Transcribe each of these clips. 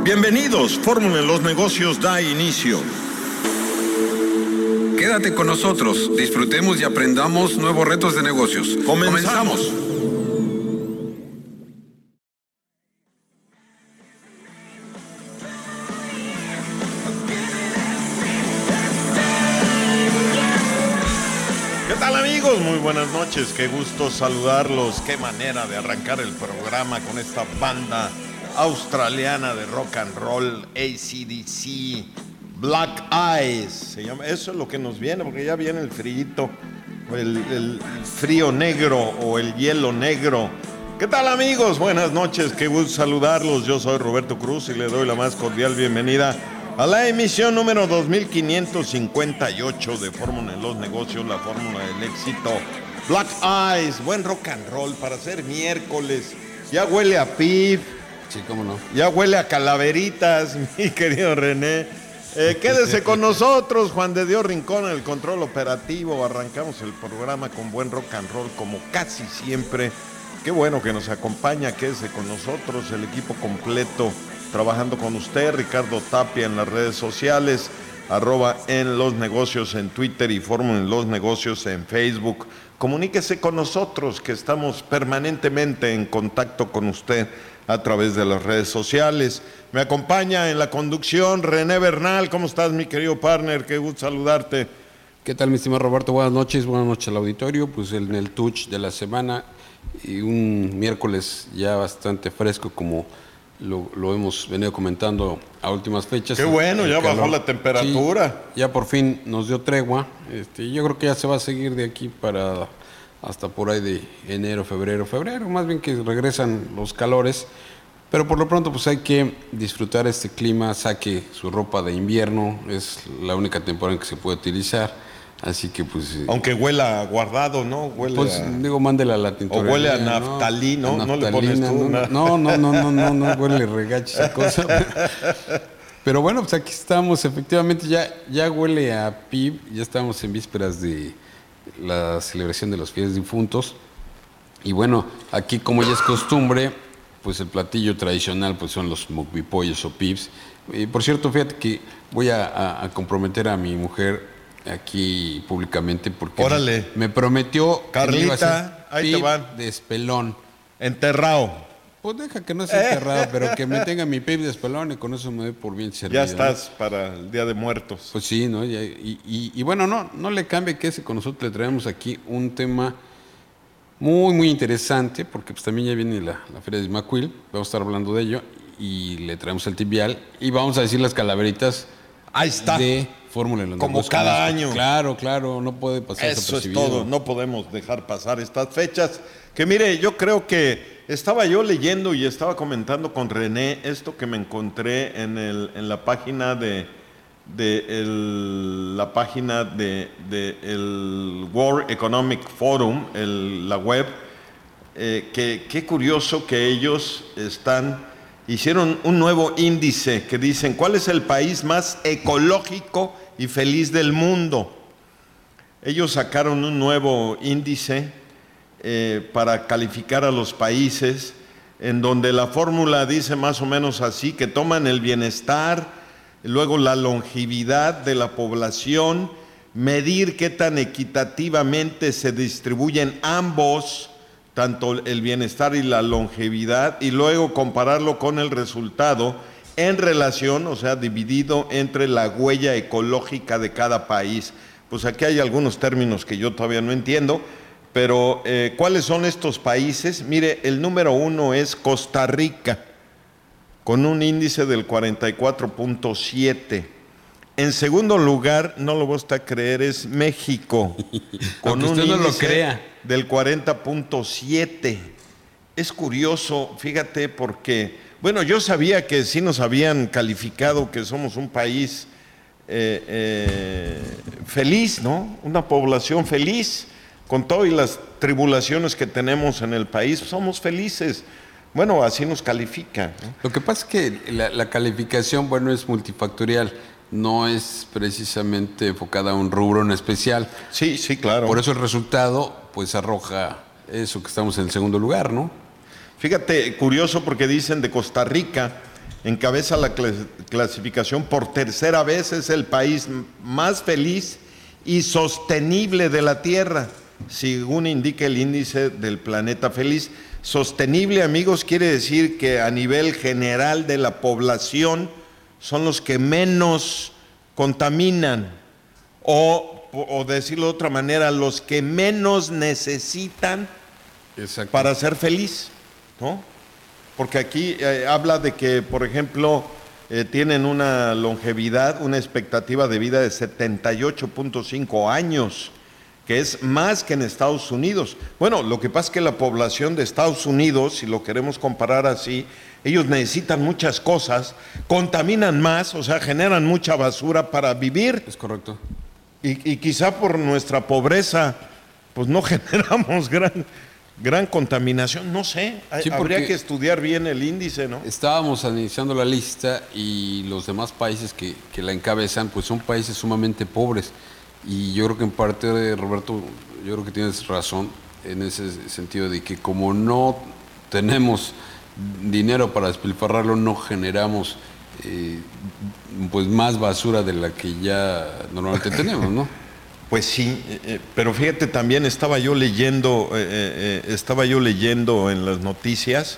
Bienvenidos, Fórmula en los Negocios da inicio. Quédate con nosotros, disfrutemos y aprendamos nuevos retos de negocios. ¡Comenzamos! ¿Qué tal, amigos? Muy buenas noches, qué gusto saludarlos. Qué manera de arrancar el programa con esta banda australiana de rock and roll, AC/DC, Black Eyes. Se llama, eso es lo que nos viene, porque ya viene el frío, el frío negro o el hielo negro. ¿Qué tal, amigos? Buenas noches, qué gusto saludarlos. Yo soy Roberto Cruz y le doy la más cordial bienvenida a la emisión número 2558 de Fórmula en los Negocios, la fórmula del éxito. Black Eyes, buen rock and roll para ser miércoles. Ya huele a pib. Sí, cómo no. Ya huele a calaveritas, mi querido René. Quédese con nosotros, Juan de Dios Rincón, en el control operativo. Arrancamos el programa con buen rock and roll, como casi siempre. Qué bueno que nos acompaña, quédese con nosotros, el equipo completo, trabajando con usted. Ricardo Tapia en las redes sociales, @en los negocios en Twitter y Fórmula en los Negocios en Facebook. Comuníquese con nosotros, que estamos permanentemente en contacto con usted a través de las redes sociales. Me acompaña en la conducción René Bernal. ¿Cómo estás, mi querido partner? Qué gusto saludarte. ¿Qué tal, mi estimado Roberto? Buenas noches al auditorio. Pues en el touch de la semana y un miércoles ya bastante fresco, como lo hemos venido comentando a últimas fechas. Qué bueno, ya bajó la temperatura. Sí, ya por fin nos dio tregua. Yo creo que ya se va a seguir de aquí para hasta por ahí de enero, febrero, más bien que regresan los calores, pero por lo pronto pues hay que disfrutar este clima. Saque su ropa de invierno, es la única temporada en que se puede utilizar, así que pues... Aunque huela guardado, ¿no? Huele pues mándela a la tintorería. O huele a naftalina, ¿no? No le pones tú nada. No, huele regacho esa cosa. Pero bueno, pues aquí estamos, efectivamente ya huele a PIB, ya estamos en vísperas de la celebración de los fieles difuntos. Y bueno, aquí, como ya es costumbre, pues el platillo tradicional pues son los mukbipollos o pips. Por cierto, fíjate que voy a comprometer a mi mujer aquí públicamente, porque órale, me prometió, Carlita, que ahí te van, de espelón. Enterrado. Pues deja que no sea enterrado, pero que me tenga mi pib de espelón y con eso me doy por bien servido. Ya estás, ¿no?, para el Día de Muertos. Pues sí, ¿no? Y bueno, no le cambie, que con nosotros le traemos aquí un tema muy, muy interesante, porque pues también ya viene la Feria de Ismaquil, vamos a estar hablando de ello, y le traemos el tibial, y vamos a decir las calaveritas. Ahí está. De Fórmula en los Negocios. Como cada año. Claro, no puede pasar desapercibido. Eso es todo, no podemos dejar pasar estas fechas. Que mire, yo creo que estaba yo leyendo y estaba comentando con René esto que me encontré en la página del World Economic Forum, la web. Qué curioso que ellos hicieron un nuevo índice que dicen cuál es el país más ecológico y feliz del mundo. Ellos sacaron un nuevo índice para calificar a los países, en donde la fórmula dice más o menos así, que toman el bienestar, luego la longevidad de la población, medir qué tan equitativamente se distribuyen ambos, tanto el bienestar y la longevidad, y luego compararlo con el resultado en relación, o sea, dividido entre la huella ecológica de cada país. Pues aquí hay algunos términos que yo todavía no entiendo, pero ¿cuáles son estos países? Mire, el número 1 es Costa Rica, con un índice del 44.7. En segundo lugar, no lo vas a creer, es México, con un índice del 40.7. Es curioso, fíjate, porque, bueno, yo sabía que sí nos habían calificado que somos un país feliz, ¿no? Una población feliz, con todas las tribulaciones que tenemos en el país, somos felices. Bueno, así nos califican, ¿no? Lo que pasa es que la calificación, bueno, es multifactorial. No es precisamente enfocada a un rubro en especial. Sí, claro. Por eso el resultado, pues, arroja eso, que estamos en el segundo lugar, ¿no? Fíjate, curioso, porque dicen de Costa Rica encabeza la clasificación por tercera vez, es el país más feliz y sostenible de la Tierra, según indica el índice del planeta feliz. Sostenible, amigos, quiere decir que a nivel general de la población son los que menos contaminan, o decirlo de otra manera, los que menos necesitan para ser feliz, ¿no? Porque aquí habla de que, por ejemplo, tienen una longevidad, una expectativa de vida de 78.5 años, que es más que en Estados Unidos. Bueno, lo que pasa es que la población de Estados Unidos, si lo queremos comparar así, ellos necesitan muchas cosas, contaminan más, o sea, generan mucha basura para vivir. Es correcto. Y quizá por nuestra pobreza, pues no generamos gran contaminación, no sé, Sí, habría que estudiar bien el índice, ¿no? Estábamos analizando la lista y los demás países que la encabezan, pues son países sumamente pobres. Y yo creo que en parte, Roberto, yo creo que tienes razón en ese sentido de que como no tenemos dinero para despilfarrarlo, no generamos pues más basura de la que ya normalmente tenemos, ¿no? Pues sí, pero fíjate, también estaba yo leyendo en las noticias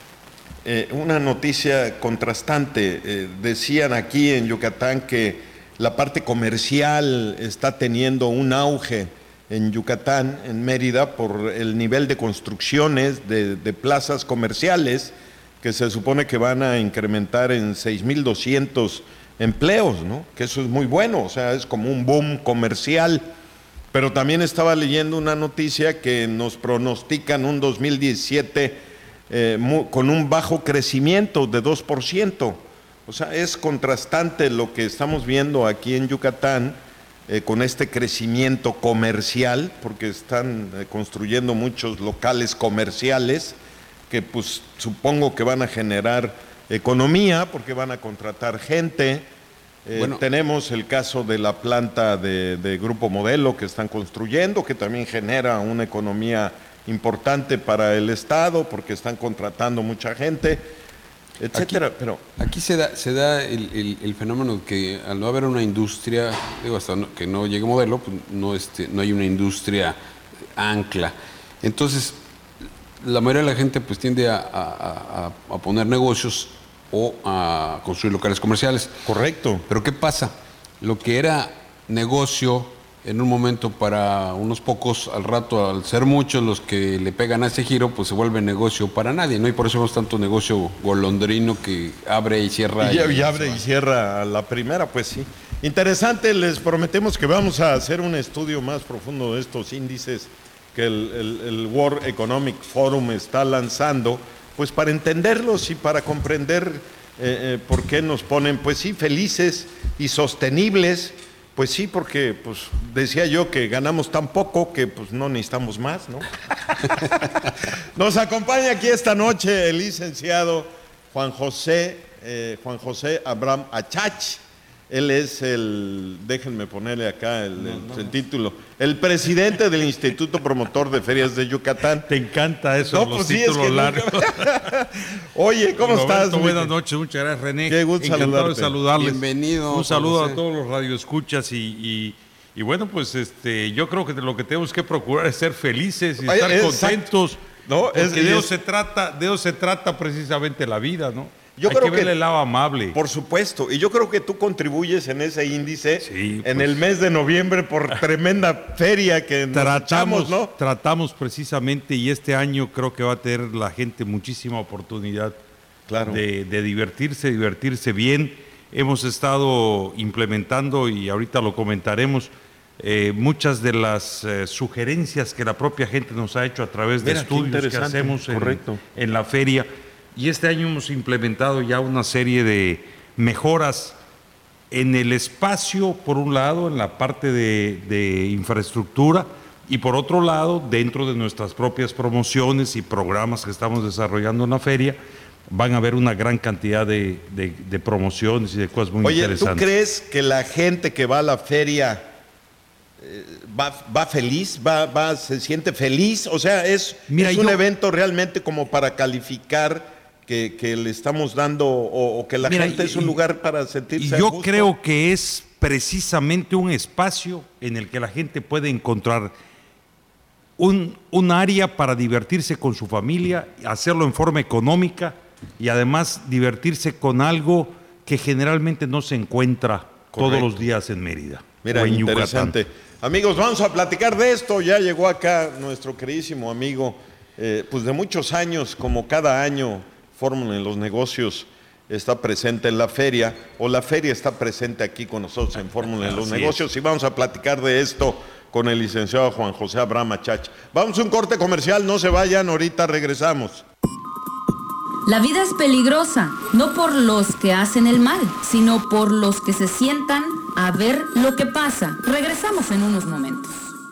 una noticia contrastante. Decían aquí en Yucatán que la parte comercial está teniendo un auge en Yucatán, en Mérida, por el nivel de construcciones de plazas comerciales que se supone que van a incrementar en 6,200 empleos, ¿no? Que eso es muy bueno, o sea, es como un boom comercial. Pero también estaba leyendo una noticia que nos pronostican un 2017 con un bajo crecimiento de 2%. O sea, es contrastante lo que estamos viendo aquí en Yucatán con este crecimiento comercial, porque están construyendo muchos locales comerciales que pues supongo que van a generar economía porque van a contratar gente. Bueno, tenemos el caso de la planta de Grupo Modelo que están construyendo, que también genera una economía importante para el Estado porque están contratando mucha gente, etcétera. Pero aquí se da el fenómeno que al no haber una industria, digo, hasta que no llegue Modelo, pues no hay una industria ancla. Entonces, la mayoría de la gente pues tiende a poner negocios o a construir locales comerciales. Correcto. Pero ¿qué pasa? Lo que era negocio en un momento para unos pocos, al rato, al ser muchos los que le pegan a ese giro, pues se vuelve negocio para nadie, ¿no? Y por eso vemos tanto negocio golondrino que abre y cierra. Y abre y cierra a la primera, pues sí. Interesante, les prometemos que vamos a hacer un estudio más profundo de estos índices que el World Economic Forum está lanzando, pues para entenderlos y para comprender por qué nos ponen, pues sí, felices y sostenibles. Pues sí, porque pues decía yo que ganamos tan poco que pues no necesitamos más, ¿no? Nos acompaña aquí esta noche el licenciado Juan José Abraham Achach. Él es déjenme ponerle acá el título, el presidente del Instituto Promotor de Ferias de Yucatán. Te encanta eso, no, los pues títulos sí, es que largos. Oye, ¿cómo Roberto, estás? Buenas noches, muchas gracias, René. Qué gusto encantado de saludarles. Bienvenido. Un saludo a todos los radioescuchas y bueno, pues yo creo que lo que tenemos que procurar es ser felices y estar contentos. ¿No? Porque de eso se trata precisamente la vida, ¿no? Yo Hay creo que verle el lado amable. Por supuesto, y yo creo que tú contribuyes en ese índice, sí, en el mes de noviembre por tremenda feria que nos echamos, ¿no? Tratamos precisamente, y este año creo que va a tener la gente muchísima oportunidad, claro, de divertirse bien. Hemos estado implementando, y ahorita lo comentaremos, muchas de las sugerencias que la propia gente nos ha hecho a través de estudios que hacemos en la feria. Y este año hemos implementado ya una serie de mejoras en el espacio, por un lado, en la parte de infraestructura, y por otro lado, dentro de nuestras propias promociones y programas que estamos desarrollando en la feria, van a haber una gran cantidad de promociones y de cosas muy interesantes. ¿Tú crees que la gente que va a la feria va feliz, se siente feliz? O sea, es un evento realmente como para calificar que le estamos dando o que la gente es un lugar para sentirse y yo a gusto? creo que es precisamente un espacio en el que la gente puede encontrar un área para divertirse con su familia, hacerlo en forma económica y además divertirse con algo que generalmente no se encuentra todos los días en Mérida. Mira, o en interesante. Yucatán. Amigos, vamos a platicar de esto. Ya llegó acá nuestro queridísimo amigo, pues de muchos años, como cada año, Fórmula en los Negocios está presente en la feria, o la feria está presente aquí con nosotros en Fórmula en los Negocios, y vamos a platicar de esto con el licenciado Juan José Abraham Achach. Vamos a un corte comercial, no se vayan, ahorita regresamos. La vida es peligrosa, no por los que hacen el mal, sino por los que se sientan a ver lo que pasa. Regresamos en unos momentos.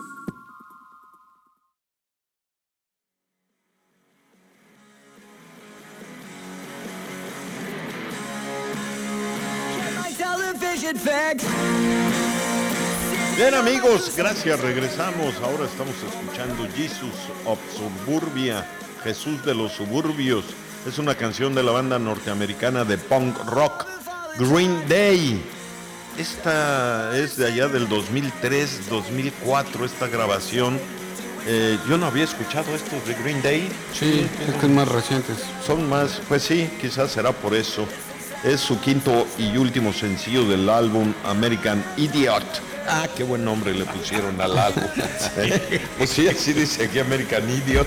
Bien amigos, gracias, regresamos. Ahora estamos escuchando Jesus of Suburbia, Jesús de los Suburbios. Es una canción de la banda norteamericana de punk rock, Green Day. Esta es de allá del 2003, 2004, esta grabación. Yo no había escuchado estos de Green Day. Sí, es que es más recientes. Son más, pues sí, quizás será por eso. Es su quinto y último sencillo del álbum American Idiot. Ah, qué buen nombre le pusieron al álbum. Pues sí, así dice aquí American Idiot.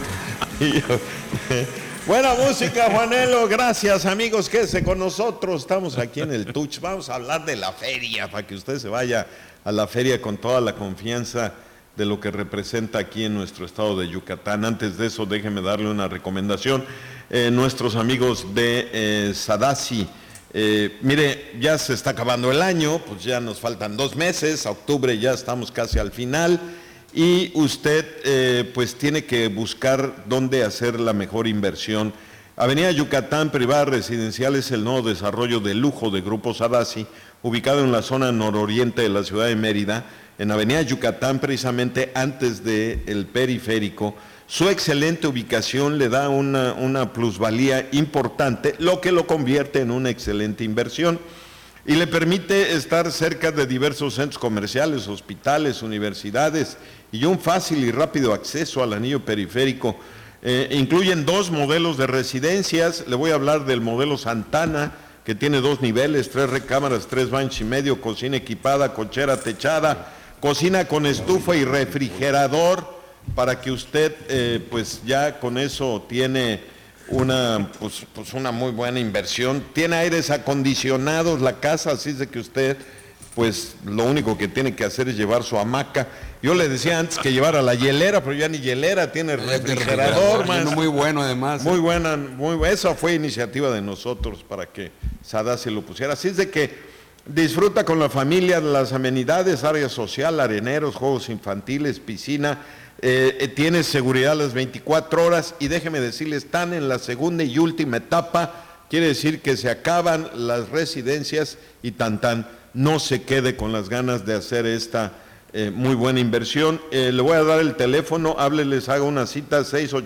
Buena música, Juanelo. Gracias, amigos. Quédense con nosotros. Estamos aquí en el Touch. Vamos a hablar de la feria, para que usted se vaya a la feria con toda la confianza de lo que representa aquí en nuestro estado de Yucatán. Antes de eso, déjeme darle una recomendación. Nuestros amigos de Sadasi. Mire, ya se está acabando el año, pues ya nos faltan 2 meses, a octubre ya estamos casi al final, y usted pues tiene que buscar dónde hacer la mejor inversión. Avenida Yucatán Privada Residencial es el nuevo desarrollo de lujo de Grupo Sadasi, ubicado en la zona nororiente de la ciudad de Mérida, en Avenida Yucatán, precisamente antes del periférico. Su excelente ubicación le da una plusvalía importante, lo que lo convierte en una excelente inversión y le permite estar cerca de diversos centros comerciales, hospitales, universidades y un fácil y rápido acceso al anillo periférico. Incluyen 2 modelos de residencias. Le voy a hablar del modelo Santana, que tiene 2 niveles, 3 recámaras, 3 baños y medio, cocina equipada, cochera techada, cocina con estufa y refrigerador, para que usted pues ya con eso tiene una muy buena inversión. Tiene aires acondicionados la casa, así es de que usted pues lo único que tiene que hacer es llevar su hamaca. Yo le decía antes que llevara la hielera, pero ya ni hielera, tiene refrigerador, man. Muy bueno además. Muy buena, esa fue iniciativa de nosotros para que Sadasi lo pusiera. Así es de que disfruta con la familia las amenidades, área social, areneros, juegos infantiles, piscina. Tiene seguridad las 24 horas y déjeme decirle, están en la segunda y última etapa, quiere decir que se acaban las residencias y no se quede con las ganas de hacer esta muy buena inversión. Le voy a dar el teléfono, hábleles, haga una cita,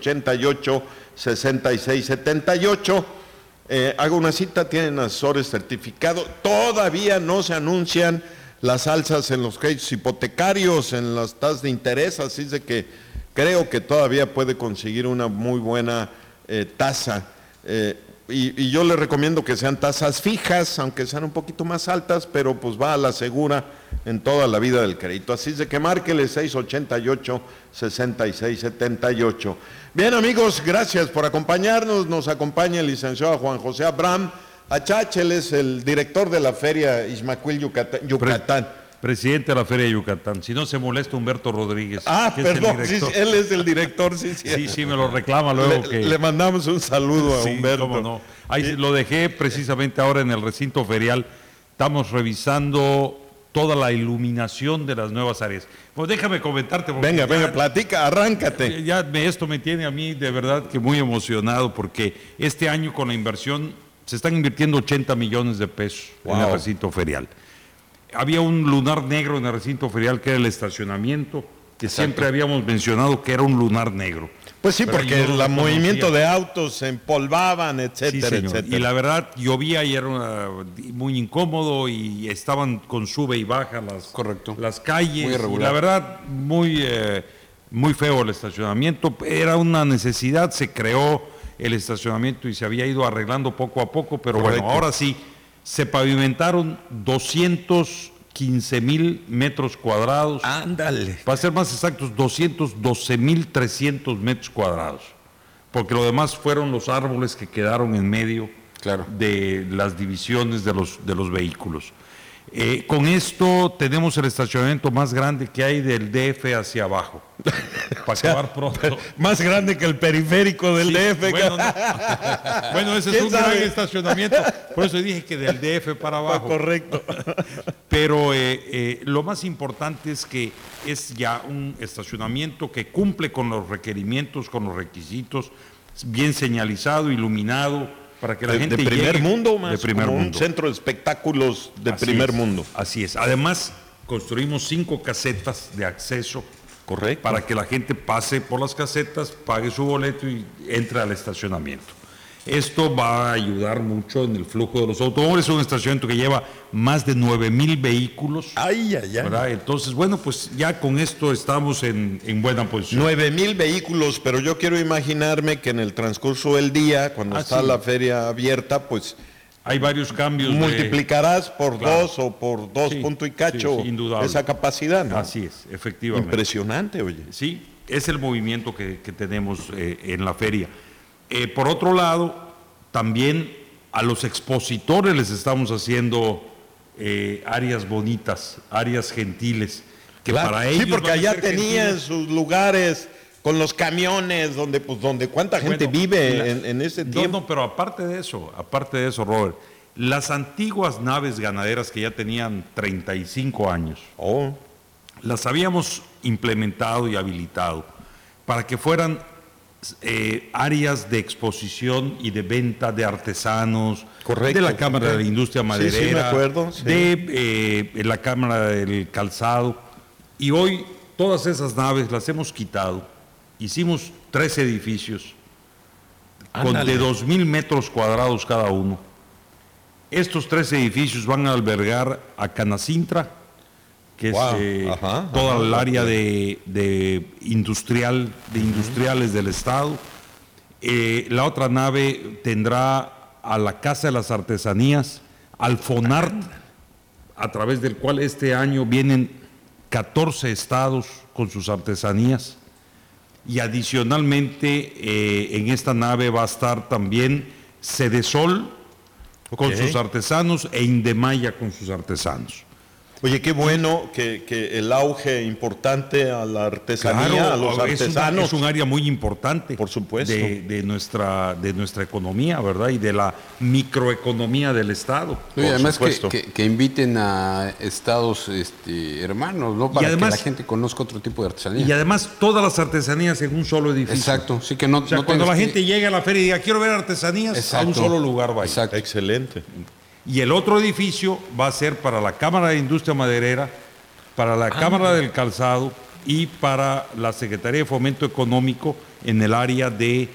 688-6678, haga una cita, tienen asesores certificados, todavía no se anuncian las alzas en los créditos hipotecarios, en las tasas de interés, así es de que creo que todavía puede conseguir una muy buena tasa. Y yo le recomiendo que sean tasas fijas, aunque sean un poquito más altas, pero pues va a la segura en toda la vida del crédito. Así es de que márquele 688-6678. Bien amigos, gracias por acompañarnos. Nos acompaña el licenciado Juan José Abraham Achach, él es el director de la Feria Ixmaquil Yucatán. Presidente de la Feria de Yucatán. Si no se molesta Humberto Rodríguez. Perdón, sí, él es el director, sí. Sí, me lo reclama luego. Le mandamos un saludo a Humberto. Cómo no. Ahí lo dejé precisamente ahora en el recinto ferial. Estamos revisando toda la iluminación de las nuevas áreas. Pues déjame comentarte. Venga, platica, arráncate. Esto me tiene a mí de verdad que muy emocionado porque este año con la inversión se están invirtiendo 80 millones de pesos en el recinto ferial. Había un lunar negro en el recinto ferial que era el estacionamiento, que siempre habíamos mencionado que era un lunar negro. Pues sí, pero porque yo no el lo movimiento conocía. de autos se empolvaban, etcétera, Sí, señor. etcétera. Y la verdad, llovía y era muy incómodo y estaban con sube y baja Correcto. las calles. Muy Y irregular. la verdad, muy feo el estacionamiento. Era una necesidad, se creó el estacionamiento y se había ido arreglando poco a poco, pero Correcto. bueno, ahora sí, se pavimentaron 215,000 metros cuadrados. Ándale. Para ser más exactos, 212,300 metros cuadrados. Porque lo demás fueron los árboles que quedaron en medio Claro. de las divisiones de los vehículos. Con esto tenemos el estacionamiento más grande que hay del DF hacia abajo. Para acabar pronto. Más grande que el periférico del Sí, DF. bueno, no. Bueno, ese es ¿Quién un gran sabe? estacionamiento. Por eso dije que del DF para abajo. Correcto. Pero lo más importante es que es ya un estacionamiento que cumple con los requerimientos, con los requisitos, bien señalizado, iluminado, para que la gente de primer llegue- mundo, más de primer como mundo. un centro de espectáculos de Así primer es, mundo. Así es. Además, construimos 5 casetas de acceso Correcto. para que la gente pase por las casetas, pague su boleto y entre al estacionamiento. Esto va a ayudar mucho en el flujo de los automóviles. Es un estacionamiento que lleva más de 9,000 vehículos. Ay, ay, ay. ¿Verdad? Entonces, bueno, pues ya con esto estamos en buena posición. 9,000 vehículos, pero yo quiero imaginarme que en el transcurso del día, cuando está sí. la feria abierta, pues Hay varios cambios. multiplicarás por Claro. 2 o por 2 Sí, punto y cacho sí, indudable. esa capacidad, ¿no? Así es, efectivamente. Impresionante, oye. Sí, es el movimiento que tenemos en la feria. Por otro lado, también a los expositores les estamos haciendo áreas bonitas, áreas gentiles, que Claro. para ellos sí, porque van a allá ser tenían gentiles. sus lugares con los camiones, donde cuánta gente Bueno, vive en ese tiempo. No, pero aparte de eso, Robert, las antiguas naves ganaderas que ya tenían 35 años, Oh, las habíamos implementado y habilitado para que fueran áreas de exposición y de venta de artesanos, Correcto. de la Cámara de la Industria Maderera, Sí, me acuerdo, sí. de la Cámara del Calzado. Y hoy todas esas naves las hemos quitado. Hicimos 3 edificios con Ándale. de 2,000 metros cuadrados cada uno. Estos 3 edificios van a albergar a Canacintra, que Wow. es Ajá, toda ajá, el área ok. de industriales del Estado. La otra nave tendrá a la Casa de las Artesanías, al FONART, a través del cual este año vienen 14 estados con sus artesanías. Y adicionalmente en esta nave va a estar también Sedesol con Ok. sus artesanos e Indemaya con sus artesanos. Oye, qué bueno que el auge importante a la artesanía, a los artesanos. Es un área muy importante. Por supuesto. De nuestra economía, ¿verdad? Y de la microeconomía del Estado. No, y además supuesto. que inviten a estados hermanos, ¿no? Para además- que la gente conozca otro tipo de artesanía. Y además todas las artesanías en un solo edificio. Exacto, sí que no. O sea, no cuando la tengas que- gente llega a la feria y diga, quiero ver artesanías, a un Exacto. solo lugar va a ir. Exacto. Excelente. Y el otro edificio va a ser para la Cámara de Industria Maderera, para la Cámara del Calzado y para la Secretaría de Fomento Económico en el área de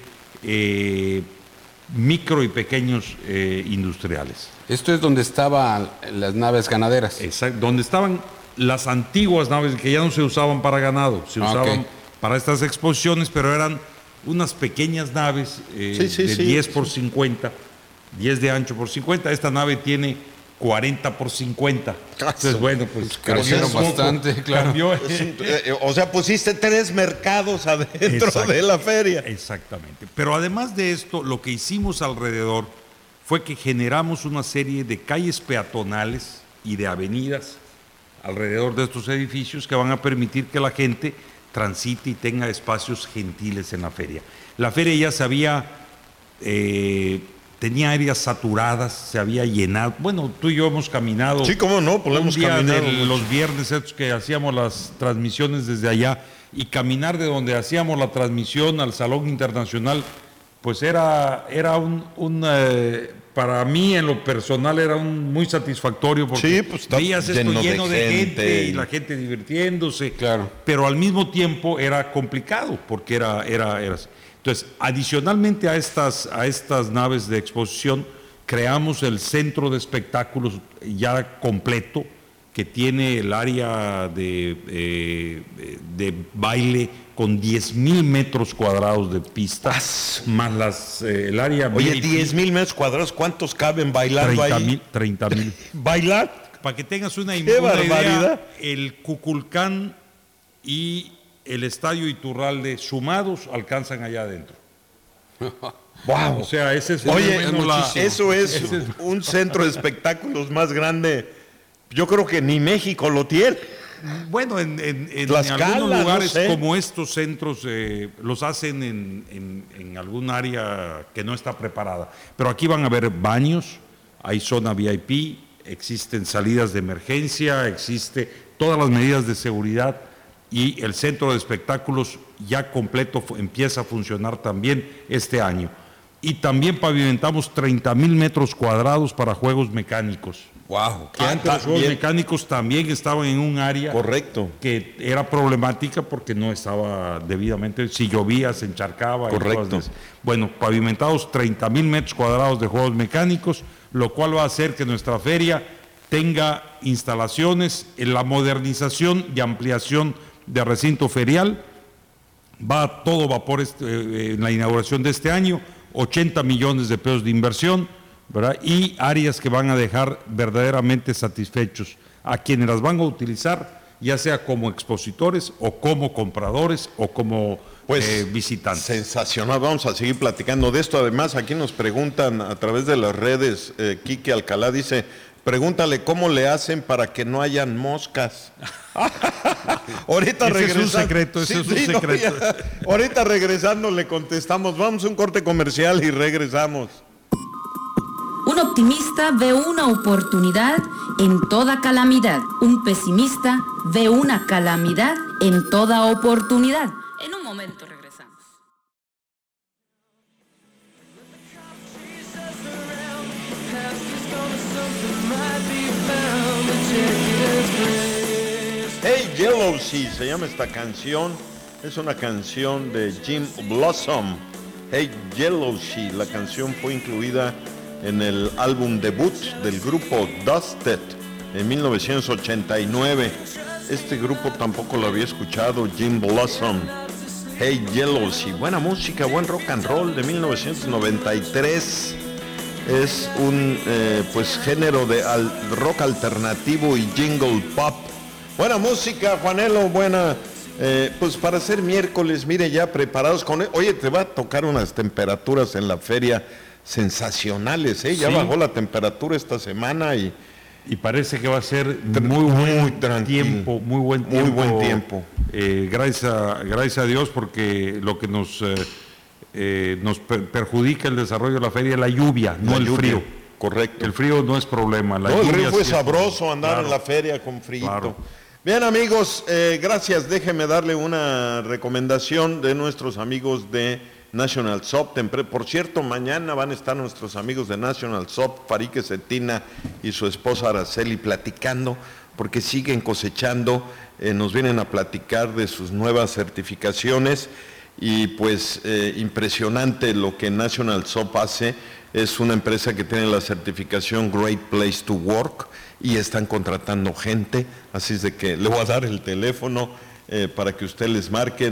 micro y pequeños industriales. Esto es donde estaban las naves ganaderas. Exacto, donde estaban las antiguas naves que ya no se usaban para ganado, se Ah, usaban ok. para estas exposiciones, pero eran unas pequeñas naves Sí, sí, de sí, 10 sí. por 50, 10 de ancho por 50. Esta nave tiene 40 por 50. Entonces, bueno, pues crecieron cambió un poco, bastante, claro. cambió. O sea, pusiste 3 mercados adentro Exacto. de la feria. Exactamente. Pero además de esto, lo que hicimos alrededor fue que generamos una serie de calles peatonales y de avenidas alrededor de estos edificios que van a permitir que la gente transite y tenga espacios gentiles en la feria. La feria ya se había, tenía áreas saturadas, se había llenado. Bueno, tú y yo hemos caminado. Sí, cómo no, pues un hemos día caminado de mucho. los viernes estos que hacíamos las transmisiones desde allá y caminar de donde hacíamos la transmisión al Salón Internacional, pues era un para mí en lo personal era muy satisfactorio porque sí, pues, veías esto lleno de gente y la gente divirtiéndose, claro. Pero al mismo tiempo era complicado porque era entonces, adicionalmente a estas naves de exposición, creamos el centro de espectáculos ya completo, que tiene el área de baile con 10,000 metros cuadrados de pistas, más el área... Oye, 10,000 metros cuadrados, ¿cuántos caben bailando 30,000. ¿Bailar? Para que tengas una barbaridad. idea, el Cuculcán y el Estadio Iturralde sumados alcanzan allá adentro. Wow. O sea, ese es eso es un centro de espectáculos más grande. Yo creo que ni México lo tiene. Bueno, en algunos lugares como estos centros los hacen en algún área que no está preparada. Pero aquí van a haber baños, hay zona VIP, existen salidas de emergencia, existe todas las medidas de seguridad y el centro de espectáculos ya completo empieza a funcionar también este año. Y también pavimentamos 30,000 metros cuadrados para juegos mecánicos. Wow. Que antes los juegos mecánicos también estaban en un área correcto que era problemática porque no estaba debidamente, si llovía se encharcaba. Correcto. Bueno, pavimentados 30,000 metros cuadrados de juegos mecánicos, lo cual va a hacer que nuestra feria tenga instalaciones en la modernización y ampliación de recinto ferial. Va a todo vapor en la inauguración de este año, 80 millones de pesos de inversión, ¿verdad? Y áreas que van a dejar verdaderamente satisfechos a quienes las van a utilizar, ya sea como expositores o como compradores o como visitantes. Sensacional, vamos a seguir platicando de esto. Además, aquí nos preguntan a través de las redes, Quique Alcalá dice, pregúntale cómo le hacen para que no hayan moscas. Ahorita regresando. Ese es un secreto. Ahorita regresando le contestamos. Vamos a un corte comercial y regresamos. Un optimista ve una oportunidad en toda calamidad. Un pesimista ve una calamidad en toda oportunidad. En un momento regresamos. Hey Jealousy se llama esta canción. Es una canción de Jim Blossom. Hey Jealousy, la canción fue incluida en el álbum debut del grupo Dusted en 1989. Este grupo tampoco lo había escuchado, Jim Blossom. Hey Jealousy, buena música, buen rock and roll de 1993. Es un género de rock alternativo y jingle pop. Buena música, Juanelo, buena. Pues para ser miércoles, mire, ya preparados con... Oye, te va a tocar unas temperaturas en la feria sensacionales, ya sí. Bajó la temperatura esta semana y parece que va a ser muy buen tiempo. Muy buen tiempo. Gracias a Dios, porque lo que nos perjudica el desarrollo de la feria es la lluvia, no el frío. Correcto. El frío no es problema. El frío fue sabroso andar en la feria con frío. Claro. Bien, amigos, gracias. Déjenme darle una recomendación de nuestros amigos de National Soft. Por cierto, mañana van a estar nuestros amigos de National Soft, Farique Cetina y su esposa Araceli, platicando, porque siguen cosechando, nos vienen a platicar de sus nuevas certificaciones y pues impresionante lo que National Soft hace. Es una empresa que tiene la certificación Great Place to Work y están contratando gente, así es de que le voy a dar el teléfono para que usted les marque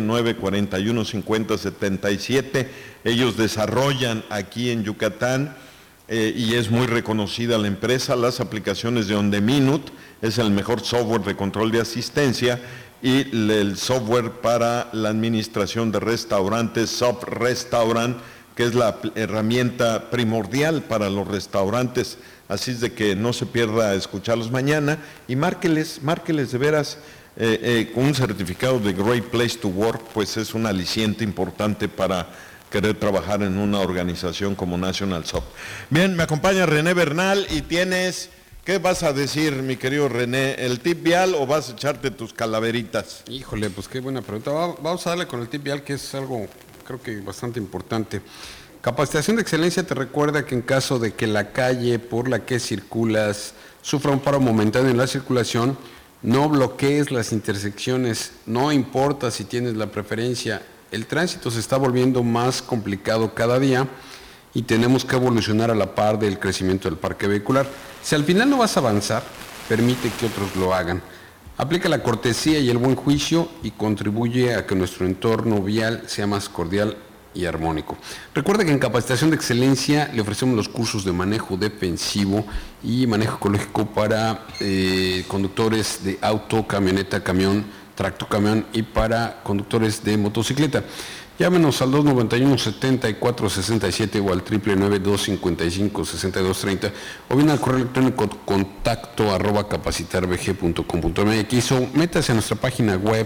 941-5077. Ellos desarrollan aquí en Yucatán y es muy reconocida la empresa. Las aplicaciones de On The Minute es el mejor software de control de asistencia y el software para la administración de restaurantes, Soft Restaurant, que es la herramienta primordial para los restaurantes. Así es de que no se pierda escucharlos mañana y márqueles de veras. Con un certificado de Great Place to Work, pues es un aliciente importante para querer trabajar en una organización como National Soft. Bien, me acompaña René Bernal y tienes, ¿qué vas a decir, mi querido René? ¿El tip vial o vas a echarte tus calaveritas? Híjole, pues qué buena pregunta. Vamos a darle con el tip vial, que es algo, creo que bastante importante. Capacitación de Excelencia te recuerda que en caso de que la calle por la que circulas sufra un paro momentáneo en la circulación, no bloquees las intersecciones, no importa si tienes la preferencia. El tránsito se está volviendo más complicado cada día y tenemos que evolucionar a la par del crecimiento del parque vehicular. Si al final no vas a avanzar, permite que otros lo hagan. Aplica la cortesía y el buen juicio y contribuye a que nuestro entorno vial sea más cordial y armónico. Recuerda que en Capacitación de Excelencia le ofrecemos los cursos de manejo defensivo y manejo ecológico para conductores de auto, camioneta, camión, tractocamión y para conductores de motocicleta. Llámenos al 291-7467 o al 999-255-6230 o bien al correo electrónico contacto@capacitarbg.com.mx o métase a nuestra página web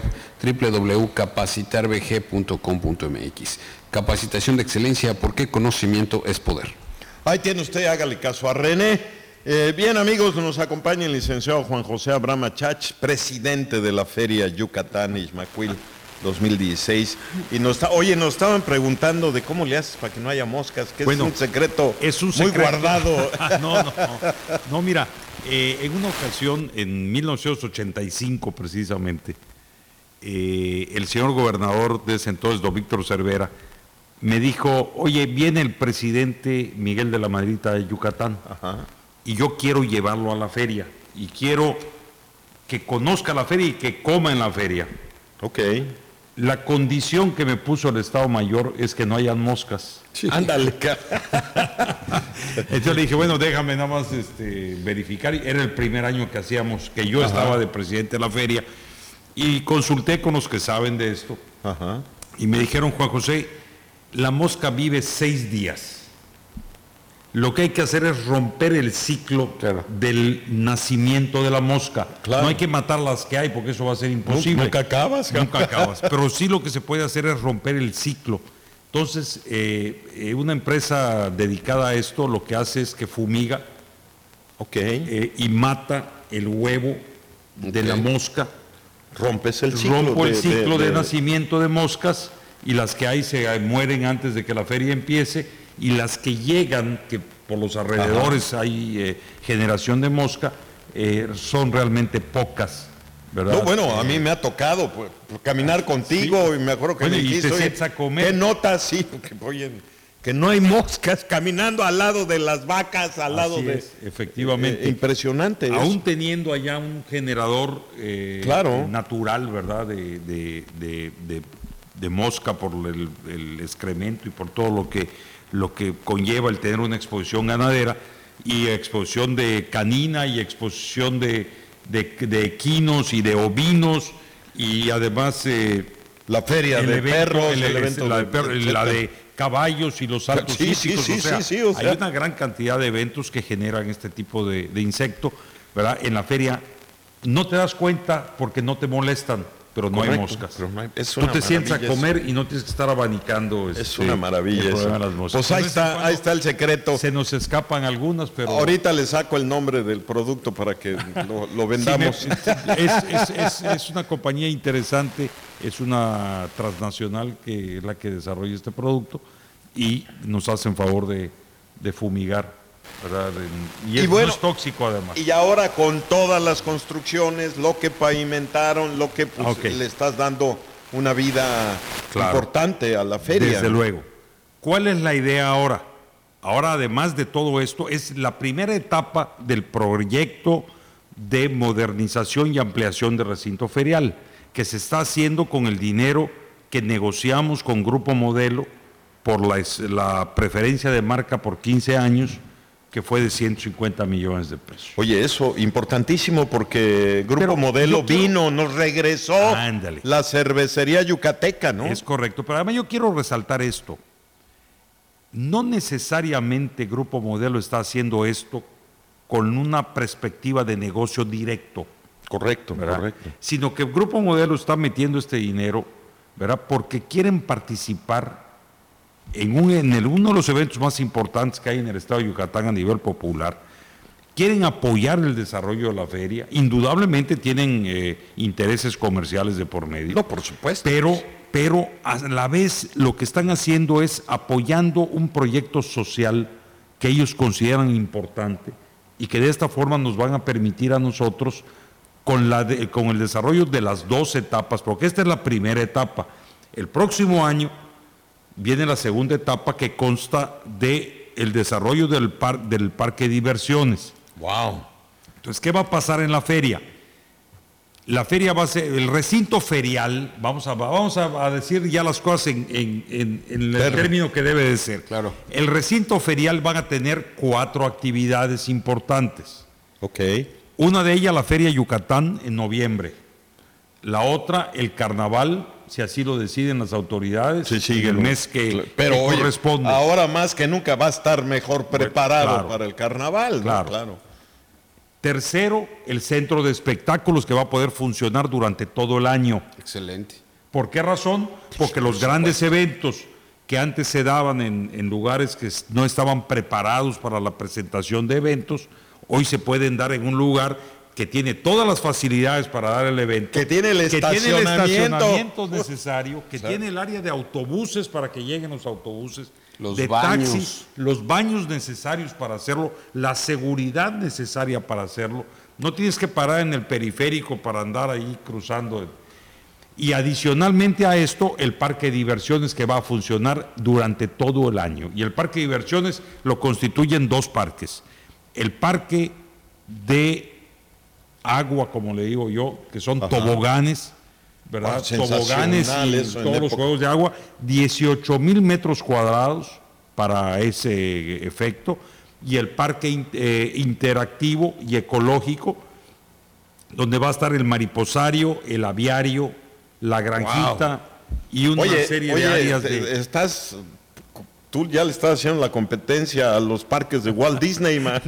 www.capacitarbg.com.mx. Capacitación de Excelencia, porque conocimiento es poder. Ahí tiene usted, hágale caso a René. Bien, amigos, nos acompaña el licenciado Juan José Abraham Achach, presidente de la Feria Yucatán Ixmaquil 2016. Y nos estaban preguntando de cómo le haces para que no haya moscas, que bueno, es un secreto muy guardado. No, mira, en una ocasión, en 1985 precisamente, el señor gobernador de ese entonces, don Víctor Cervera, me dijo, oye, viene el presidente Miguel de la Madrita de Yucatán. Ajá. Y yo quiero llevarlo a la feria y quiero que conozca la feria y que coma en la feria. Ok. La condición que me puso el Estado Mayor es que no hayan moscas. Sí. Ándale. Entonces le dije, bueno, déjame nada más verificar. Era el primer año que hacíamos, que yo estaba de presidente de la feria, y consulté con los que saben de esto. Ajá. Y me dijeron, Juan José, la mosca vive 6 días. Lo que hay que hacer es romper el ciclo del nacimiento de la mosca. Claro. No hay que matar las que hay porque eso va a ser imposible. Nunca acabas. Pero sí lo que se puede hacer es romper el ciclo. Entonces, una empresa dedicada a esto lo que hace es que fumiga y mata el huevo de la mosca. Rompes el ciclo. Rompo el ciclo de nacimiento de moscas y las que hay se mueren antes de que la feria empiece. Y las que llegan, que por los alrededores hay generación de mosca, son realmente pocas, ¿verdad? No, bueno, a mí me ha tocado pues, caminar contigo y me acuerdo que me dijiste, te sientas a comer. ¿Qué notas? Sí, oye, que no hay moscas caminando al lado de las vacas, al lado de... Efectivamente. Impresionante. Aún teniendo allá un generador natural, ¿verdad? De mosca por el excremento y por todo lo que conlleva el tener una exposición ganadera y exposición de canina y exposición de equinos y de ovinos y además la feria de perros, la de caballos y los saltos hípicos. Hay una gran cantidad de eventos que generan este tipo de insecto, ¿verdad? En la feria no te das cuenta porque no te molestan, pero no hay moscas. Tú te sientas a comer y no tienes que estar abanicando. Es una maravilla eso. Las moscas. Pues ahí está el secreto. Se nos escapan algunas, pero... Ahorita le saco el nombre del producto para que lo vendamos. Es una compañía interesante, es una transnacional que es la que desarrolla este producto y nos hacen favor de fumigar, ¿verdad? Y bueno, no es tóxico además. Y ahora con todas las construcciones, lo que pavimentaron, lo que le estás dando una vida importante a la feria. Desde luego. ¿Cuál es la idea ahora? Ahora, además de todo esto, es la primera etapa del proyecto de modernización y ampliación del recinto ferial, que se está haciendo con el dinero que negociamos con Grupo Modelo por la preferencia de marca por 15 años, que fue de 150 millones de pesos. Oye, eso importantísimo porque Grupo Modelo nos regresó la cervecería yucateca, ¿no? Es correcto, pero además yo quiero resaltar esto. No necesariamente Grupo Modelo está haciendo esto con una perspectiva de negocio directo. Correcto. Sino que Grupo Modelo está metiendo este dinero, ¿verdad? Porque quieren participar en uno de los eventos más importantes que hay en el estado de Yucatán a nivel popular. Quieren apoyar el desarrollo de la feria. Indudablemente tienen intereses comerciales de por medio. No, por supuesto. Pero pero a la vez lo que están haciendo es apoyando un proyecto social que ellos consideran importante y que de esta forma nos van a permitir a nosotros con el desarrollo de las 2 etapas, porque esta es la primera etapa. El próximo año viene la segunda etapa que consta de el desarrollo del parque de diversiones. Wow. Entonces, ¿qué va a pasar en la feria? La feria va a ser el recinto ferial, vamos a decir ya las cosas en el término que debe de ser. Claro. El recinto ferial van a tener 4 actividades importantes. Ok. Una de ellas, la Feria Yucatán, en noviembre. La otra, el carnaval, si así lo deciden las autoridades, en el mes que corresponde. Ahora más que nunca va a estar mejor preparado para el carnaval. Claro. Tercero, el centro de espectáculos que va a poder funcionar durante todo el año. Excelente. ¿Por qué razón? Porque los grandes eventos que antes se daban en lugares que no estaban preparados para la presentación de eventos, hoy se pueden dar en un lugar que tiene todas las facilidades para dar el evento, que tiene el estacionamiento necesario, que tiene el área de autobuses para que lleguen los autobuses, los de baños. taxis, los baños necesarios para hacerlo, la seguridad necesaria para hacerlo. No tienes que parar en el periférico para andar ahí cruzando. Y adicionalmente a esto, el parque de diversiones que va a funcionar durante todo el año. Y el parque de diversiones lo constituyen 2 parques. El parque de agua, como le digo yo, que son toboganes, ¿verdad? Toboganes y todos los juegos de agua, 18,000 metros cuadrados para ese efecto, y el parque interactivo y ecológico, donde va a estar el mariposario, el aviario, la granjita y una serie de áreas Tú ya le estás haciendo la competencia a los parques de Walt Disney, man.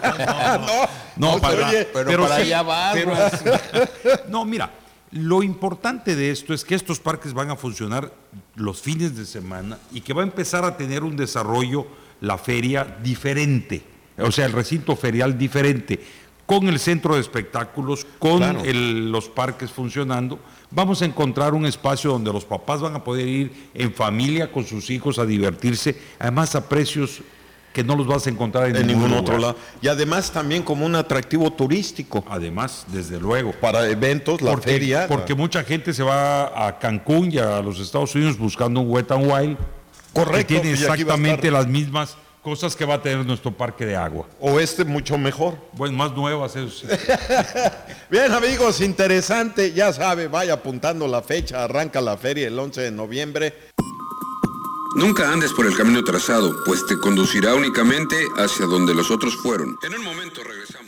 Pero para allá vas. No, mira, lo importante de esto es que estos parques van a funcionar los fines de semana y que va a empezar a tener un desarrollo, la feria, diferente. O sea, el recinto ferial diferente, con el centro de espectáculos, con los parques funcionando. Vamos a encontrar un espacio donde los papás van a poder ir en familia con sus hijos a divertirse, además a precios que no los vas a encontrar en ningún otro lado. Y además también como un atractivo turístico. Además, desde luego. Para eventos, feria. Porque mucha gente se va a Cancún y a los Estados Unidos buscando un Wet n Wild. Correcto. Que tiene exactamente las mismas cosas que va a tener nuestro parque de agua. O mucho mejor. Bueno, más nuevas, eso sí. Bien, amigos, interesante. Ya sabe, vaya apuntando la fecha. Arranca la feria el 11 de noviembre. Nunca andes por el camino trazado, pues te conducirá únicamente hacia donde los otros fueron. En un momento regresamos.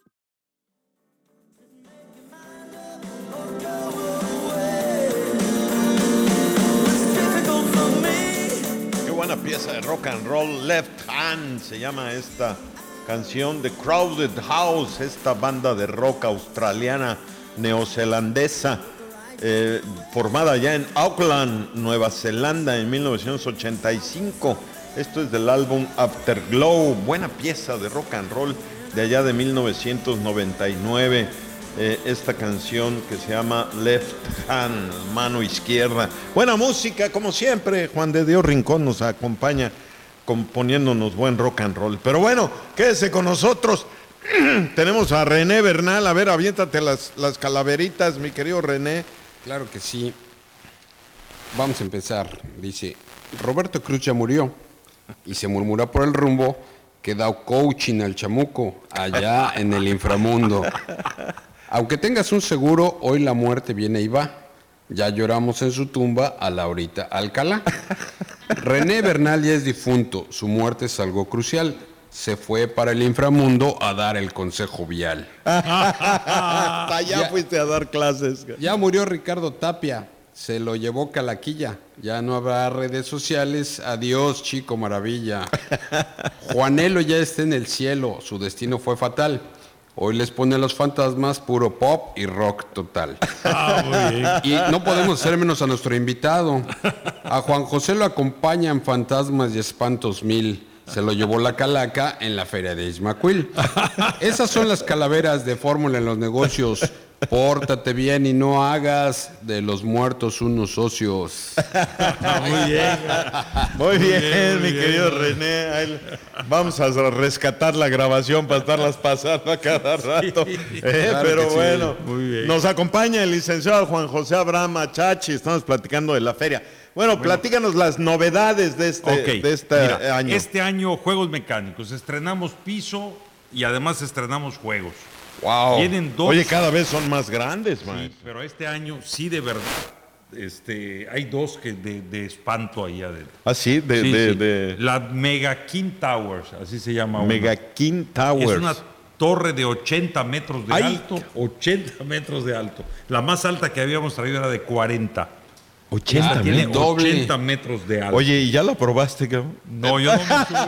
Buena pieza de rock and roll, Left Hand se llama esta canción, de Crowded House, esta banda de rock australiana neozelandesa, formada ya en Auckland, Nueva Zelanda, en 1985. Esto es del álbum Afterglow, buena pieza de rock and roll de allá de 1999. Esta canción que se llama Left Hand, mano izquierda. Buena música, como siempre. Juan de Dios Rincón nos acompaña componiéndonos buen rock and roll. Pero bueno, quédese con nosotros. Tenemos a René Bernal. A ver, aviéntate las calaveritas, mi querido René. Claro que sí. Vamos a empezar. Dice, Roberto Cruz ya murió y se murmura por el rumbo que da coaching al chamuco allá en el inframundo. Aunque tengas un seguro, hoy la muerte viene y va. Ya lloramos en su tumba a Laurita Alcalá. René Bernal ya es difunto. Su muerte es algo crucial. Se fue para el inframundo a dar el consejo vial. Hasta allá fuiste a dar clases. Ya murió Ricardo Tapia. Se lo llevó Calaquilla. Ya no habrá redes sociales. Adiós, chico maravilla. Juanelo ya está en el cielo. Su destino fue fatal. Hoy les pone a los fantasmas puro pop y rock total. Muy bien. Y no podemos hacer menos a nuestro invitado. A Juan José lo acompañan fantasmas y espantos mil. Se lo llevó la calaca en la feria de Ismaquil. Esas son las calaveras de fórmula en los negocios. Pórtate bien y no hagas de los muertos unos socios. Muy bien, mi querido René. Ahí vamos a rescatar la grabación para estarlas pasando a cada rato. Claro, pero sí. bueno, Muy bien. nos acompaña el licenciado Juan José Abraham Achachi. Estamos platicando de la feria. Bueno, platícanos las novedades de este Mira, año. Este año, juegos mecánicos. Estrenamos piso y además estrenamos juegos. Wow. Vienen dos. Oye, cada vez son más grandes, man. Sí, pero este año sí, de verdad. Hay dos que de espanto ahí adentro. Ah, sí, Sí. La Mega King Towers, así se llama. Mega una. King Towers. Es una torre de 80 metros de ¡Ay! alto. 80 metros de alto. La más alta que habíamos traído era de 40. 80 Tiene metros. 80 metros de alto. Oye, ¿y ya la probaste, cabrón? No, yo no me subo.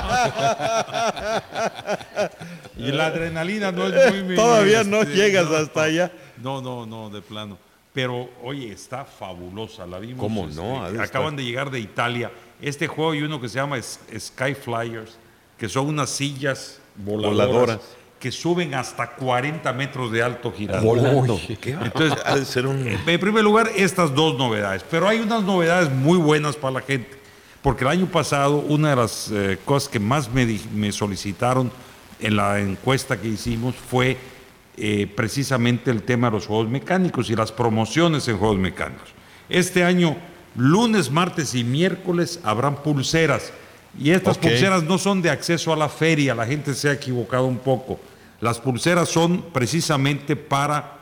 Y la adrenalina no es muy... Todavía no llegas hasta allá. No, de plano. Pero, oye, está fabulosa, la vimos. ¿Cómo no? Ha de Acaban estar. de llegar de Italia. Este juego y uno que se llama Sky Flyers, que son unas sillas voladoras que suben hasta 40 metros de alto girando. Volando. Entonces, Ha de ser un... en primer lugar, estas dos novedades. Pero hay unas novedades muy buenas para la gente. Porque el año pasado, una de las cosas que más me solicitaron en la encuesta que hicimos fue precisamente el tema de los juegos mecánicos y las promociones en juegos mecánicos. Este año, lunes, martes y miércoles, habrán pulseras. Y estas pulseras no son de acceso a la feria, la gente se ha equivocado un poco. Las pulseras son precisamente para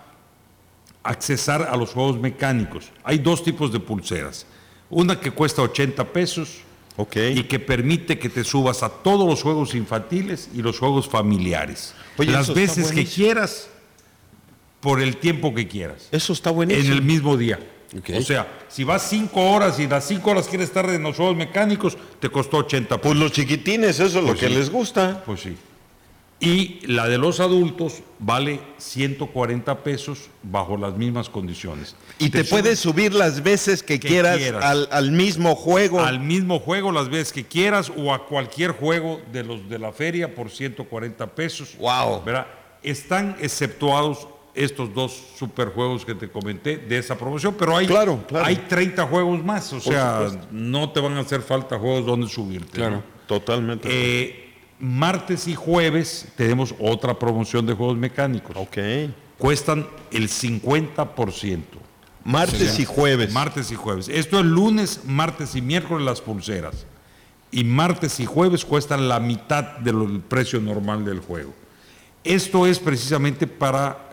accesar a los juegos mecánicos. Hay dos tipos de pulseras. Una que cuesta 80 pesos y que permite que te subas a todos los juegos infantiles y los juegos familiares. Oye, las eso está veces que buenísimo. quieras, por el tiempo que quieras. Eso está buenísimo. En el mismo día. Ok. O sea, si vas 5 horas y las 5 horas quieres estar en los juegos mecánicos, te costó 80 pesos. Pues los chiquitines, eso es lo Pues que sí. les gusta. Pues sí. Y la de los adultos vale 140 pesos bajo las mismas condiciones. Y te puedes subir las veces que quieras al mismo juego. Al mismo juego las veces que quieras o a cualquier juego de los de la feria por 140 pesos. Wow. ¿Verdad? Están exceptuados estos dos superjuegos que te comenté de esa promoción, pero hay, Claro. hay 30 juegos más, o sea, no te van a hacer falta juegos donde subirte. Claro. ¿no? Totalmente. Martes y jueves tenemos otra promoción de juegos mecánicos. Ok. Cuestan el 50%. Martes y jueves. Martes y jueves. Esto es lunes, martes y miércoles las pulseras. Y martes y jueves cuestan la mitad del precio normal del juego. Esto es precisamente para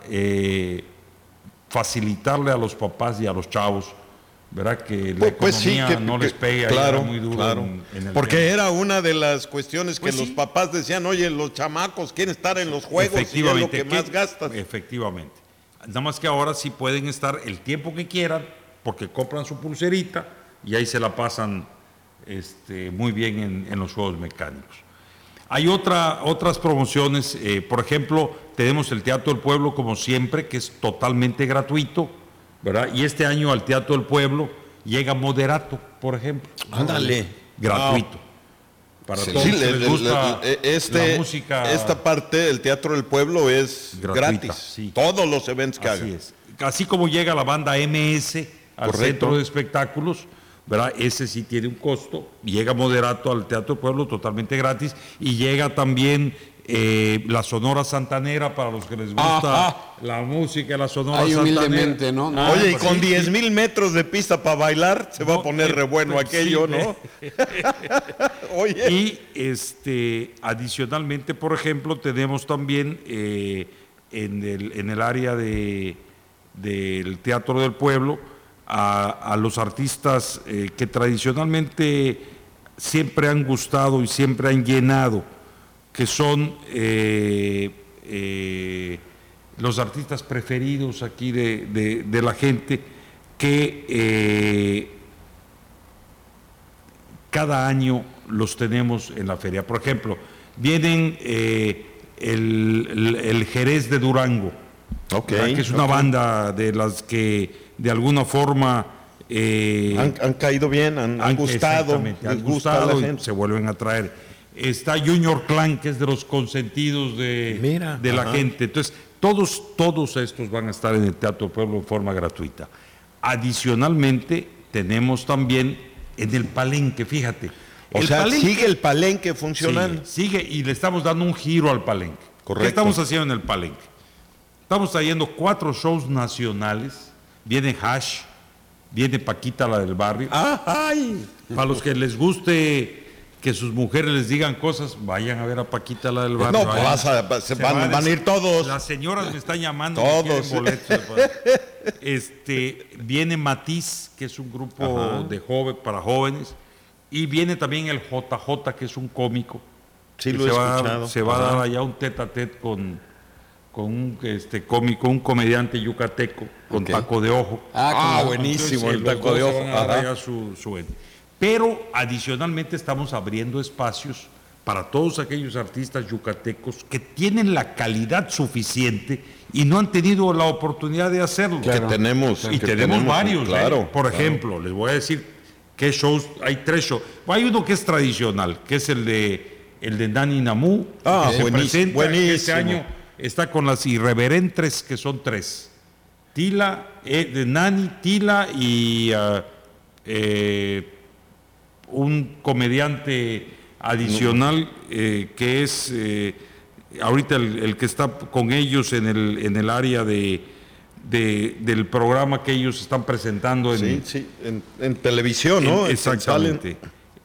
facilitarle a los papás y a los chavos, ¿verdad? Que la economía no les pegue claro, ahí muy duro claro. en el Porque tema. era una de las cuestiones que Pues los sí. papás decían, oye, los chamacos quieren estar en los juegos y es lo que más gastas. Efectivamente. Nada más que ahora sí pueden estar el tiempo que quieran, porque compran su pulserita y ahí se la pasan muy bien en los juegos mecánicos. Hay otras promociones, por ejemplo, tenemos el Teatro del Pueblo como siempre, que es totalmente gratuito, ¿verdad? Y este año al Teatro del Pueblo llega Moderato, por ejemplo. Ándale. Gratuito. Para Sí, todos Sí, los que les gusta la música. esta parte, el Teatro del Pueblo, es Gratuita, gratis. sí. Todos los eventos que Así hagan. es. Así como llega la banda MS al Correcto. Centro de Espectáculos, ¿verdad? Ese sí tiene un costo. Llega Moderato al Teatro del Pueblo totalmente gratis. Y llega también la Sonora Santanera para los que les gusta la música de la Sonora Ahí Santanera. humildemente, ¿no? Oye, y pues con sí, 10,000 metros de pista para bailar, se va a poner re bueno pues aquello, sí, ¿no? Oye. Y adicionalmente, por ejemplo, tenemos también en el área del Teatro del Pueblo a los artistas que tradicionalmente siempre han gustado y siempre han llenado, que son los artistas preferidos aquí de la gente, que cada año los tenemos en la feria. Por ejemplo, vienen el Jerez de Durango, ¿verdad? Que es una banda de las que de alguna forma Han caído bien, han gustado, exactamente, les han gusta a la gustado y gente. se vuelven a traer. Está Junior Clan, que es de los consentidos de Mira, la ajá. gente. Entonces, todos estos van a estar en el Teatro Pueblo en forma gratuita. Adicionalmente, tenemos también en el Palenque, fíjate. O sea, Palenque, sigue el Palenque funcionando. Sigue y le estamos dando un giro al Palenque. Correcto. ¿Qué estamos haciendo en el Palenque? Estamos trayendo 4 shows nacionales. Viene Hash, viene Paquita, la del barrio. ¡Ay! Para los que les guste que sus mujeres les digan cosas, vayan a ver a Paquita, la del barrio. No, van a ir todos. Las señoras me están llamando. Todos. Boletos, viene Matiz, que es un grupo para jóvenes, y viene también el JJ, que es un cómico. Sí, lo he escuchado. Se va a dar allá un tete a tete con un cómico, un comediante yucateco, con taco de ojo. Buenísimo. Entonces, el taco de ojo. Pero adicionalmente estamos abriendo espacios para todos aquellos artistas yucatecos que tienen la calidad suficiente y no han tenido la oportunidad de hacerlo. Claro. Tenemos varios. Claro, Por ejemplo, les voy a decir qué shows, hay 3 shows. Hay uno que es tradicional, que es el de Nani Namu, que se presenta, que este año está con las irreverentes, que son 3. Tila, de Nani, Tila y un comediante adicional que es ahorita el que está con ellos en el área del programa que ellos están presentando en televisión, ¿no? Exactamente.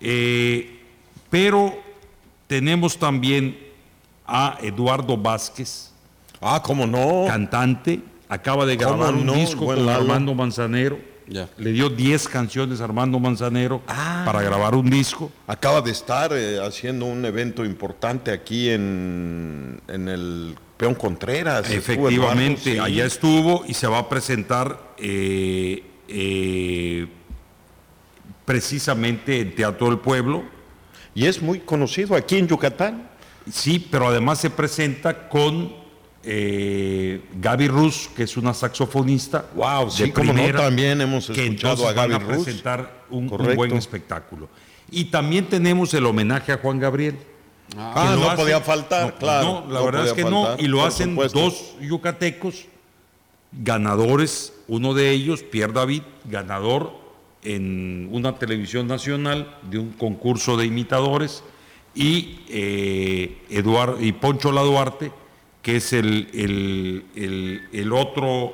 Pero tenemos también a Eduardo Vázquez. ¿Cómo no? Cantante, acaba de grabar un disco con Armando Manzanero. Le dio 10 canciones a Armando Manzanero para grabar un disco. Acaba de estar haciendo un evento importante aquí en el Peón Contreras. Efectivamente, Eduardo, allá estuvo y se va a presentar precisamente en Teatro del Pueblo. Y es muy conocido aquí en Yucatán. Sí, pero además se presenta con Gaby Ruz, que es una saxofonista. Wow, sí, como no, también hemos escuchado a Gaby Ruz. Van a presentar un buen espectáculo. Y también tenemos el homenaje a Juan Gabriel. No podía faltar, claro. No, la verdad es que no, y lo hacen 2 yucatecos ganadores, uno de ellos, Pierre David, ganador en una televisión nacional de un concurso de imitadores, y Poncho La Duarte, que es el otro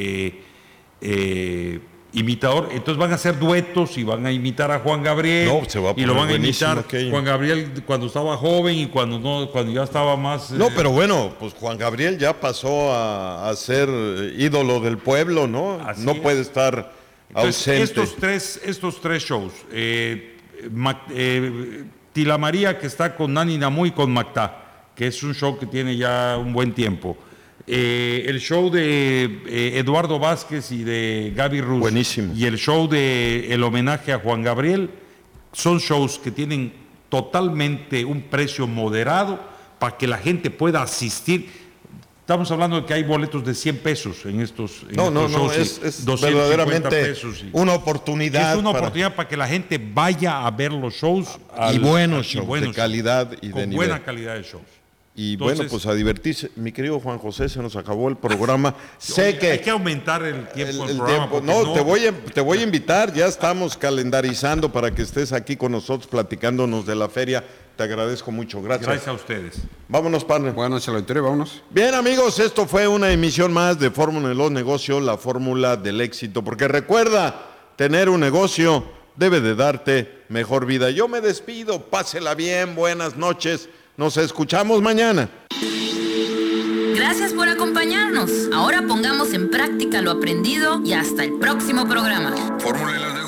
imitador. Entonces van a hacer duetos y van a imitar a Juan Gabriel. Y lo van a imitar Juan Gabriel cuando estaba joven y cuando ya estaba más... pero bueno, pues Juan Gabriel ya pasó a ser ídolo del pueblo, ¿no? No puede estar ausente. Estos tres shows, Tila María, que está con Nani Namu y con Mactá, que es un show que tiene ya un buen tiempo. El show de Eduardo Vázquez y de Gaby Ruz. Buenísimo. Y el show de el homenaje a Juan Gabriel son shows que tienen totalmente un precio moderado para que la gente pueda asistir. Estamos hablando de que hay boletos de 100 pesos en estos shows. Es verdaderamente pesos, una oportunidad. Es una oportunidad para que la gente vaya a ver los shows. Y buenos shows, de calidad y de nivel. Con buena calidad de shows. Y entonces, bueno, pues a divertirse. Mi querido Juan José, se nos acabó el programa. Hay que aumentar el tiempo del programa. No, te voy a invitar. Ya estamos calendarizando para que estés aquí con nosotros platicándonos de la feria. Te agradezco mucho. Gracias. Gracias a ustedes. Vámonos, partner. Buenas noches al auditorio, vámonos. Bien, amigos, esto fue una emisión más de Fórmula de los Negocios, la fórmula del éxito. Porque recuerda, tener un negocio debe de darte mejor vida. Yo me despido. Pásela bien. Buenas noches. Nos escuchamos mañana. Gracias por acompañarnos. Ahora pongamos en práctica lo aprendido y hasta el próximo programa. Fórmula de los Negocios.